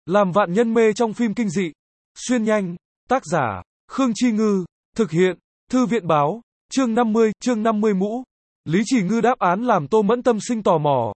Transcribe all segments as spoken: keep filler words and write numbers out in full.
Làm vạn nhân mê trong phim kinh dị. Xuyên nhanh. Tác giả, Khương Chi Ngư. Thực hiện, Thư viện Báo. Chương năm mươi, chương năm mươi mũ. Lý Chỉ Ngư đáp án làm Tô Mẫn tâm sinh tò mò.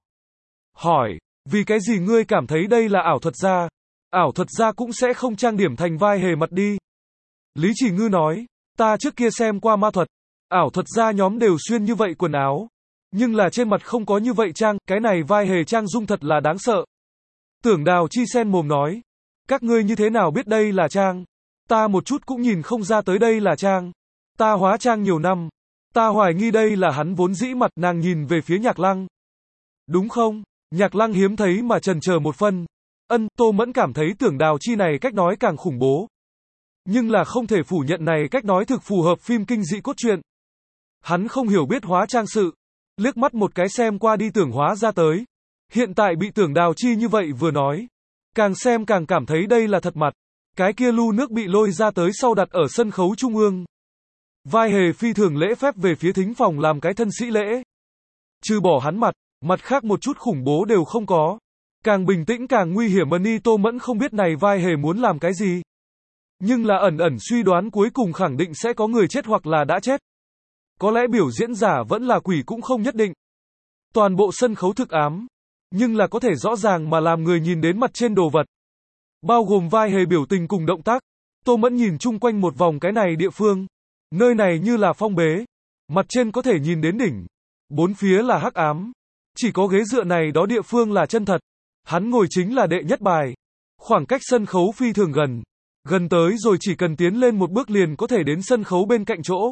Hỏi, vì cái gì ngươi cảm thấy đây là ảo thuật gia? Ảo thuật gia cũng sẽ không trang điểm thành vai hề mặt đi. Lý Chỉ Ngư nói, ta trước kia xem qua ma thuật. Ảo thuật gia nhóm đều xuyên như vậy quần áo. Nhưng là trên mặt không có như vậy trang, cái này vai hề trang dung thật là đáng sợ. Tưởng Đào Chi sen mồm nói, các ngươi như thế nào biết đây là trang? Ta một chút cũng nhìn không ra tới đây là trang. Ta hóa trang nhiều năm. Ta hoài nghi đây là hắn vốn dĩ mặt. Nàng nhìn về phía Nhạc Lăng. Đúng không? Nhạc Lăng hiếm thấy mà chần chờ một phân. Ân, Tô Mẫn cảm thấy Tưởng Đào Chi này cách nói càng khủng bố. Nhưng là không thể phủ nhận này cách nói thực phù hợp phim kinh dị cốt truyện. Hắn không hiểu biết hóa trang sự. Liếc mắt một cái xem qua đi tưởng hóa ra tới. Hiện tại bị Tưởng Đào Chi như vậy vừa nói. Càng xem càng cảm thấy đây là thật mặt. Cái kia lu nước bị lôi ra tới sau đặt ở sân khấu trung ương. Vai hề phi thường lễ phép về phía thính phòng làm cái thân sĩ lễ. Trừ bỏ hắn mặt, mặt khác một chút khủng bố đều không có. Càng bình tĩnh càng nguy hiểm. Ni Tô Mẫn không biết này vai hề muốn làm cái gì. Nhưng là ẩn ẩn suy đoán cuối cùng khẳng định sẽ có người chết hoặc là đã chết. Có lẽ biểu diễn giả vẫn là quỷ cũng không nhất định. Toàn bộ sân khấu thực ám. Nhưng là có thể rõ ràng mà làm người nhìn đến mặt trên đồ vật. Bao gồm vai hề biểu tình cùng động tác. Tô Mẫn nhìn chung quanh một vòng cái này địa phương. Nơi này như là phong bế. Mặt trên có thể nhìn đến đỉnh. Bốn phía là hắc ám. Chỉ có ghế dựa này đó địa phương là chân thật. Hắn ngồi chính là đệ nhất bài. Khoảng cách sân khấu phi thường gần. Gần tới rồi chỉ cần tiến lên một bước liền có thể đến sân khấu bên cạnh chỗ.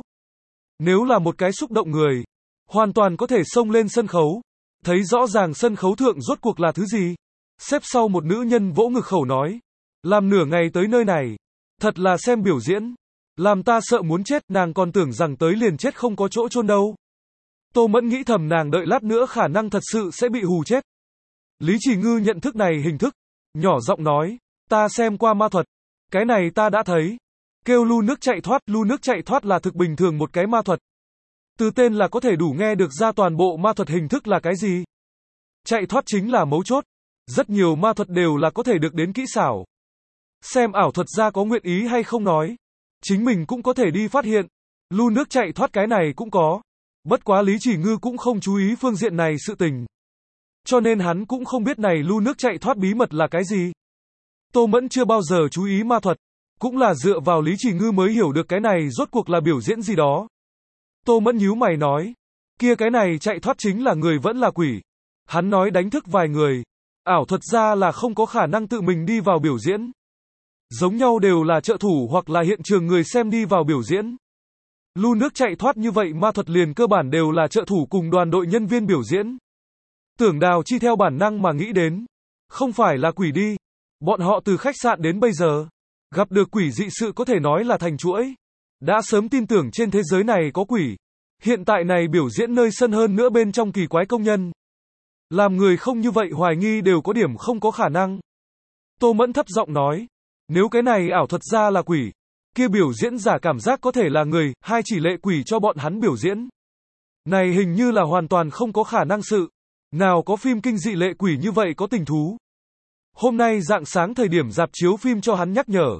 Nếu là một cái xúc động người, hoàn toàn có thể xông lên sân khấu. Thấy rõ ràng sân khấu thượng rốt cuộc là thứ gì. Xếp sau một nữ nhân vỗ ngực khẩu nói. Làm nửa ngày tới nơi này. Thật là xem biểu diễn. Làm ta sợ muốn chết, nàng còn tưởng rằng tới liền chết không có chỗ chôn đâu. Tô Mẫn nghĩ thầm nàng đợi lát nữa khả năng thật sự sẽ bị hù chết. Lý Chỉ Ngư nhận thức này hình thức. Nhỏ giọng nói. Ta xem qua ma thuật. Cái này ta đã thấy. Kêu lu nước chạy thoát. Lu nước chạy thoát là thực bình thường một cái ma thuật. Từ tên là có thể đủ nghe được ra toàn bộ ma thuật hình thức là cái gì. Chạy thoát chính là mấu chốt. Rất nhiều ma thuật đều là có thể được đến kỹ xảo. Xem ảo thuật gia có nguyện ý hay không nói. Chính mình cũng có thể đi phát hiện. Lu nước chạy thoát cái này cũng có. Bất quá Lý Chỉ Ngư cũng không chú ý phương diện này sự tình. Cho nên hắn cũng không biết này lu nước chạy thoát bí mật là cái gì. Tô Mẫn chưa bao giờ chú ý ma thuật. Cũng là dựa vào Lý Chỉ Ngư mới hiểu được cái này rốt cuộc là biểu diễn gì đó. Tô Mẫn nhíu mày nói. Kia cái này chạy thoát chính là người vẫn là quỷ. Hắn nói đánh thức vài người. Ảo thuật gia là không có khả năng tự mình đi vào biểu diễn. Giống nhau đều là trợ thủ hoặc là hiện trường người xem đi vào biểu diễn. Lu nước chạy thoát như vậy ma thuật liền cơ bản đều là trợ thủ cùng đoàn đội nhân viên biểu diễn. Tưởng Đào Chi theo bản năng mà nghĩ đến. Không phải là quỷ đi. Bọn họ từ khách sạn đến bây giờ. Gặp được quỷ dị sự có thể nói là thành chuỗi. Đã sớm tin tưởng trên thế giới này có quỷ. Hiện tại này biểu diễn nơi sân hơn nữa bên trong kỳ quái công nhân. Làm người không như vậy hoài nghi đều có điểm không có khả năng. Tô Mẫn thấp giọng nói. Nếu cái này ảo thuật gia là quỷ. Kia biểu diễn giả cảm giác có thể là người, hai chỉ lệ quỷ cho bọn hắn biểu diễn. Này hình như là hoàn toàn không có khả năng sự. Nào có phim kinh dị lệ quỷ như vậy có tình thú. Hôm nay rạng sáng thời điểm rạp chiếu phim cho hắn nhắc nhở.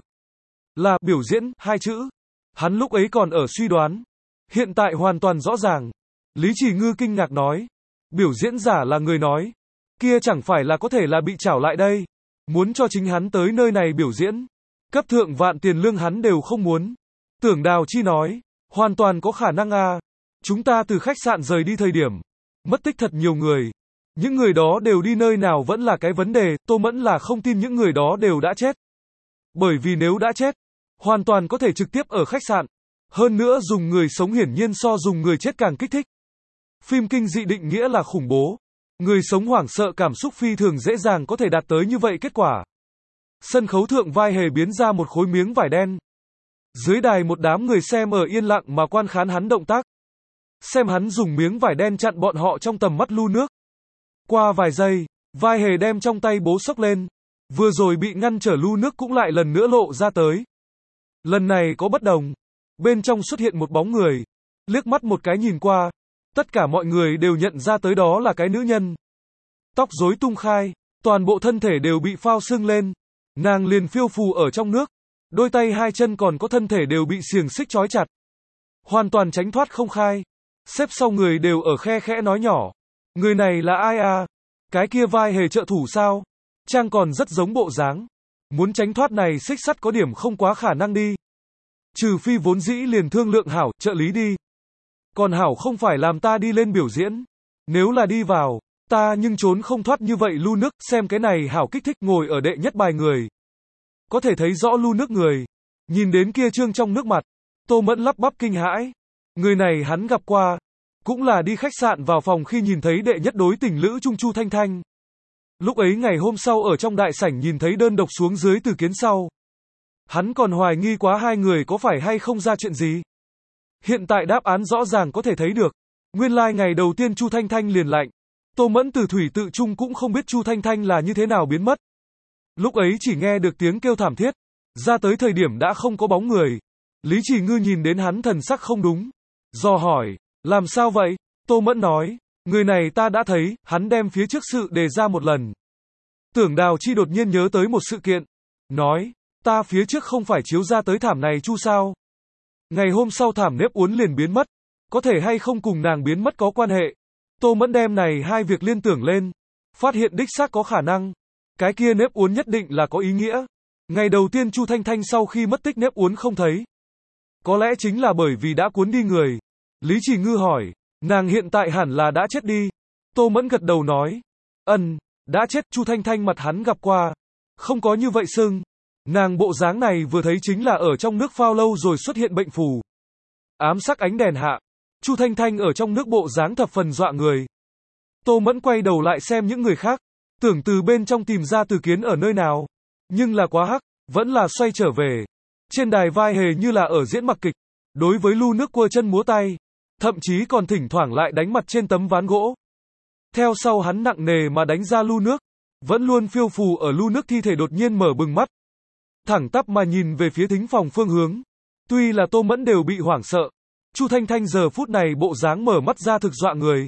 Là biểu diễn, hai chữ. Hắn lúc ấy còn ở suy đoán. Hiện tại hoàn toàn rõ ràng. Lý Chỉ Ngư kinh ngạc nói. Biểu diễn giả là người nói. Kia chẳng phải là có thể là bị trảo lại đây. Muốn cho chính hắn tới nơi này biểu diễn. Cấp thượng vạn tiền lương hắn đều không muốn. Tưởng Đào Chi nói. Hoàn toàn có khả năng a. Chúng ta từ khách sạn rời đi thời điểm. Mất tích thật nhiều người. Những người đó đều đi nơi nào vẫn là cái vấn đề. Tô Mẫn là không tin những người đó đều đã chết. Bởi vì nếu đã chết. Hoàn toàn có thể trực tiếp ở khách sạn. Hơn nữa dùng người sống hiển nhiên so dùng người chết càng kích thích. Phim kinh dị định nghĩa là khủng bố. Người sống hoảng sợ cảm xúc phi thường dễ dàng có thể đạt tới như vậy kết quả. Sân khấu thượng vai hề biến ra một khối miếng vải đen. Dưới đài một đám người xem ở yên lặng mà quan khán hắn động tác. Xem hắn dùng miếng vải đen chặn bọn họ trong tầm mắt lu nước. Qua vài giây, vai hề đem trong tay bố xốc lên. Vừa rồi bị ngăn trở lu nước cũng lại lần nữa lộ ra tới. Lần này có bất đồng. Bên trong xuất hiện một bóng người. Liếc mắt một cái nhìn qua. Tất cả mọi người đều nhận ra tới đó là cái nữ nhân. Tóc rối tung khai. Toàn bộ thân thể đều bị phao sưng lên. nàng liền phiêu phù ở trong nước, đôi tay hai chân còn có thân thể đều bị xiềng xích trói chặt, hoàn toàn tránh thoát không khai. Xếp sau người đều ở khe khẽ nói nhỏ, người này là ai à? Cái kia vai hề trợ thủ sao? Trang còn rất giống bộ dáng. Muốn tránh thoát này xích sắt có điểm không quá khả năng đi. Trừ phi vốn dĩ liền thương lượng hảo, trợ lý đi. Còn hảo không phải làm ta đi lên biểu diễn. Nếu là đi vào, ta nhưng trốn không thoát như vậy lu nước, xem cái này hảo kích thích ngồi ở đệ nhất bài người. Có thể thấy rõ lu nước người. Nhìn đến kia trương trong nước mặt. Tô Mẫn lắp bắp kinh hãi. Người này hắn gặp qua. Cũng là đi khách sạn vào phòng khi nhìn thấy đệ nhất đối tình lữ chung Chu Thanh Thanh. Lúc ấy ngày hôm sau ở trong đại sảnh nhìn thấy đơn độc xuống dưới từ kiến sau. Hắn còn hoài nghi quá hai người có phải hay không ra chuyện gì. Hiện tại đáp án rõ ràng có thể thấy được. Nguyên lai like ngày đầu tiên Chu Thanh Thanh liền lạnh. Tô Mẫn từ thủy tự chung cũng không biết Chu Thanh Thanh là như thế nào biến mất. Lúc ấy chỉ nghe được tiếng kêu thảm thiết. Ra tới thời điểm đã không có bóng người. Lý Chỉ Ngư nhìn đến hắn thần sắc không đúng. Dò hỏi, làm sao vậy? Tô Mẫn nói, người này ta đã thấy, hắn đem phía trước sự đề ra một lần. Tưởng Đào Chi đột nhiên nhớ tới một sự kiện. Nói, ta phía trước không phải chiếu ra tới thảm này Chu sao? Ngày hôm sau thảm nếp uốn liền biến mất. Có thể hay không cùng nàng biến mất có quan hệ. Tô Mẫn đem này hai việc liên tưởng lên. Phát hiện đích xác có khả năng. Cái kia nếp uốn nhất định là có ý nghĩa. Ngày đầu tiên Chu Thanh Thanh sau khi mất tích nếp uốn không thấy. Có lẽ chính là bởi vì đã cuốn đi người. Lý Chỉ Ngư hỏi, nàng hiện tại hẳn là đã chết đi. Tô Mẫn gật đầu nói, ân, đã chết. Chu Thanh Thanh mặt hắn gặp qua. Không có như vậy sưng. Nàng bộ dáng này vừa thấy chính là ở trong nước phao lâu rồi xuất hiện bệnh phù. Ám sắc ánh đèn hạ. Chu Thanh Thanh ở trong nước bộ dáng thập phần dọa người. Tô Mẫn quay đầu lại xem những người khác. Tưởng từ bên trong tìm ra Từ Kiến ở nơi nào. Nhưng là quá hắc, vẫn là xoay trở về. Trên đài vai hề như là ở diễn mặc kịch. Đối với lu nước cua chân múa tay. Thậm chí còn thỉnh thoảng lại đánh mặt trên tấm ván gỗ. Theo sau hắn nặng nề mà đánh ra lu nước. Vẫn luôn phiêu phù ở lu nước thi thể đột nhiên mở bừng mắt. Thẳng tắp mà nhìn về phía thính phòng phương hướng. Tuy là Tô Mẫn đều bị hoảng sợ. Chu Thanh Thanh giờ phút này bộ dáng mở mắt ra thực dọa người.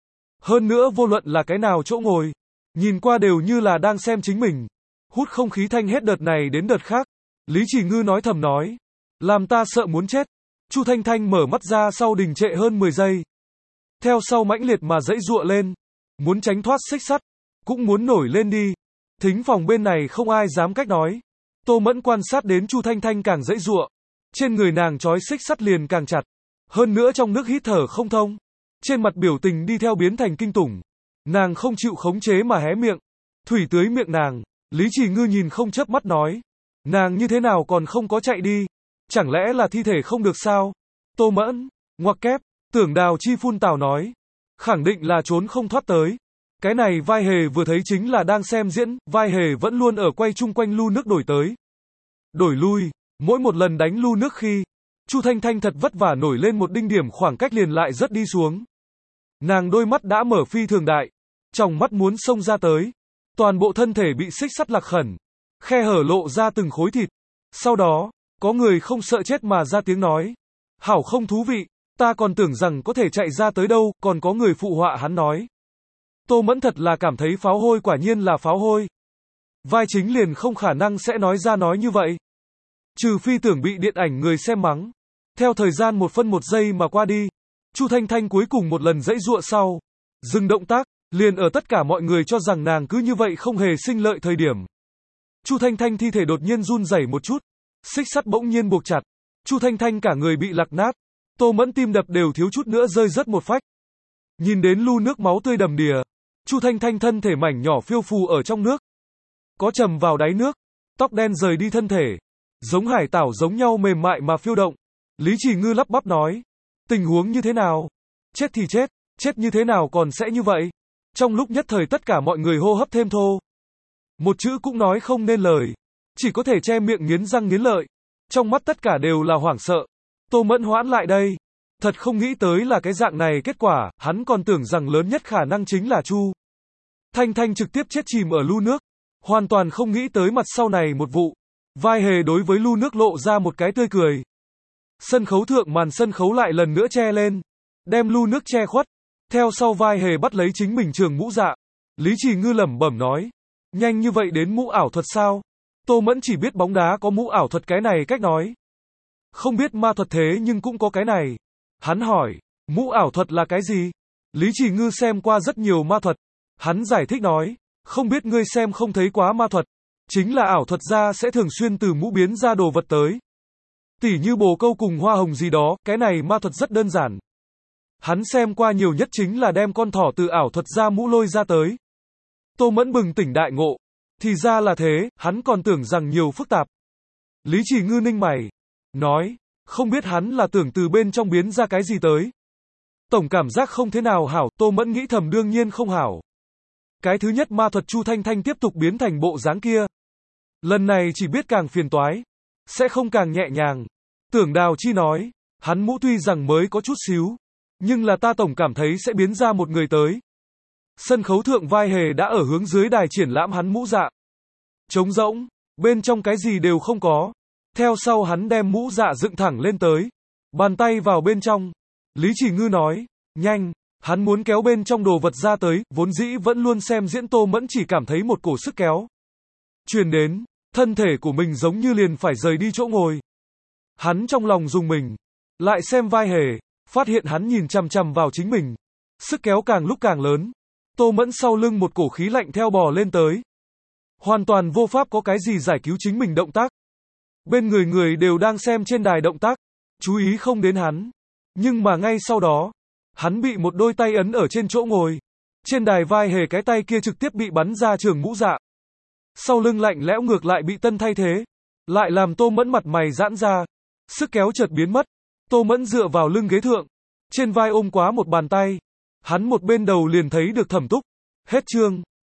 Hơn nữa vô luận là cái nào chỗ ngồi. Nhìn qua đều như là đang xem chính mình. Hút không khí thanh hết đợt này đến đợt khác. Lý Chỉ Ngư nói thầm nói. Làm ta sợ muốn chết. Chu Thanh Thanh mở mắt ra sau đình trệ hơn mười giây. Theo sau mãnh liệt mà dãy giụa lên. Muốn tránh thoát xích sắt. Cũng muốn nổi lên đi. Thính phòng bên này không ai dám cách nói. Tô Mẫn quan sát đến Chu Thanh Thanh càng dãy giụa. Trên người nàng trói xích sắt liền càng chặt. Hơn nữa trong nước hít thở không thông. Trên mặt biểu tình đi theo biến thành kinh tủng. Nàng không chịu khống chế mà hé miệng. Thủy tưới miệng nàng. Lý Chỉ Ngư nhìn không chớp mắt nói. Nàng như thế nào còn không có chạy đi. Chẳng lẽ là thi thể không được sao? Tô Mẫn. Ngoặc kép. Tưởng Đào Chi phun tào nói. Khẳng định là trốn không thoát tới. Cái này vai hề vừa thấy chính là đang xem diễn. Vai hề vẫn luôn ở quay chung quanh lu nước đổi tới. Đổi lui. Mỗi một lần đánh lu nước khi. Chu Thanh Thanh thật vất vả nổi lên một đinh điểm khoảng cách liền lại rất đi xuống. Nàng đôi mắt đã mở phi thường đại. Trong mắt muốn xông ra tới. Toàn bộ thân thể bị xích sắt lạc khẩn. Khe hở lộ ra từng khối thịt. Sau đó, có người không sợ chết mà ra tiếng nói. Hảo không thú vị, ta còn tưởng rằng có thể chạy ra tới đâu, còn có người phụ họa hắn nói. Tô Mẫn thật là cảm thấy pháo hôi quả nhiên là pháo hôi. Vai chính liền không khả năng sẽ nói ra nói như vậy. Trừ phi tưởng bị điện ảnh người xem mắng. Theo thời gian một phân một giây mà qua đi. Chu Thanh Thanh cuối cùng một lần dãy giụa sau. Dừng động tác, liền ở tất cả mọi người cho rằng nàng cứ như vậy không hề sinh lợi thời điểm. Chu Thanh Thanh thi thể đột nhiên run rẩy một chút. Xích sắt bỗng nhiên buộc chặt. Chu Thanh Thanh cả người bị lặc nát. Tô Mẫn tim đập đều thiếu chút nữa rơi rớt một phách. Nhìn đến lu nước máu tươi đầm đìa. Chu Thanh Thanh thân thể mảnh nhỏ phiêu phù ở trong nước. Có trầm vào đáy nước. Tóc đen rời đi thân thể. Giống hải tảo giống nhau mềm mại mà phiêu động. Lý Chỉ Ngư lắp bắp nói. Tình huống như thế nào? Chết thì chết. Chết như thế nào còn sẽ như vậy? Trong lúc nhất thời tất cả mọi người hô hấp thêm thô. Một chữ cũng nói không nên lời. Chỉ có thể che miệng nghiến răng nghiến lợi. Trong mắt tất cả đều là hoảng sợ. Tô Mẫn hoãn lại đây. Thật không nghĩ tới là cái dạng này kết quả, hắn còn tưởng rằng lớn nhất khả năng chính là Chu Thanh Thanh trực tiếp chết chìm ở lu nước. Hoàn toàn không nghĩ tới mặt sau này một vụ. Vai hề đối với lu nước lộ ra một cái tươi cười. Sân khấu thượng màn sân khấu lại lần nữa che lên. Đem lu nước che khuất. Theo sau vai hề bắt lấy chính mình trường mũ dạ. Lý Chỉ Ngư lẩm bẩm nói. Nhanh như vậy đến mũ ảo thuật sao? Tô Mẫn chỉ biết bóng đá có mũ ảo thuật cái này cách nói. Không biết ma thuật thế nhưng cũng có cái này. Hắn hỏi, mũ ảo thuật là cái gì? Lý Chỉ Ngư xem qua rất nhiều ma thuật. Hắn giải thích nói, không biết ngươi xem không thấy quá ma thuật. Chính là ảo thuật gia sẽ thường xuyên từ mũ biến ra đồ vật tới. Tỉ như bồ câu cùng hoa hồng gì đó, cái này ma thuật rất đơn giản. Hắn xem qua nhiều nhất chính là đem con thỏ từ ảo thuật gia mũ lôi ra tới. Tô Mẫn bừng tỉnh đại ngộ. Thì ra là thế, hắn còn tưởng rằng nhiều phức tạp. Lý Chỉ Ngư ninh mày. Nói, không biết hắn là tưởng từ bên trong biến ra cái gì tới. Tổng cảm giác không thế nào hảo, Tô Mẫn nghĩ thầm đương nhiên không hảo. Cái thứ nhất ma thuật Chu Thanh Thanh tiếp tục biến thành bộ dáng kia. Lần này chỉ biết càng phiền toái. Sẽ không càng nhẹ nhàng. Tưởng Đào Chi nói, hắn mũ tuy rằng mới có chút xíu. Nhưng là ta tổng cảm thấy sẽ biến ra một người tới. Sân khấu thượng vai hề đã ở hướng dưới đài triển lãm hắn mũ dạ. Trống rỗng, bên trong cái gì đều không có. Theo sau hắn đem mũ dạ dựng thẳng lên tới. Bàn tay vào bên trong. Lý Chỉ Ngư nói, nhanh, hắn muốn kéo bên trong đồ vật ra tới, vốn dĩ vẫn luôn xem diễn Tô Mẫn chỉ cảm thấy một cổ sức kéo truyền đến, thân thể của mình giống như liền phải rời đi chỗ ngồi. Hắn trong lòng dùng mình, lại xem vai hề, phát hiện hắn nhìn chằm chằm vào chính mình. Sức kéo càng lúc càng lớn. Tô Mẫn sau lưng một cổ khí lạnh theo bò lên tới. Hoàn toàn vô pháp có cái gì giải cứu chính mình động tác. Bên người người đều đang xem trên đài động tác, chú ý không đến hắn. Nhưng mà ngay sau đó, hắn bị một đôi tay ấn ở trên chỗ ngồi. Trên đài vai hề cái tay kia trực tiếp bị bắn ra trường mũ dạ. Sau lưng lạnh lẽo ngược lại bị tân thay thế. Lại làm Tô Mẫn mặt mày giãn ra. Sức kéo chợt biến mất. Tô Mẫn dựa vào lưng ghế thượng. Trên vai ôm quá một bàn tay. Hắn một bên đầu liền thấy được Thẩm Túc. Hết chương.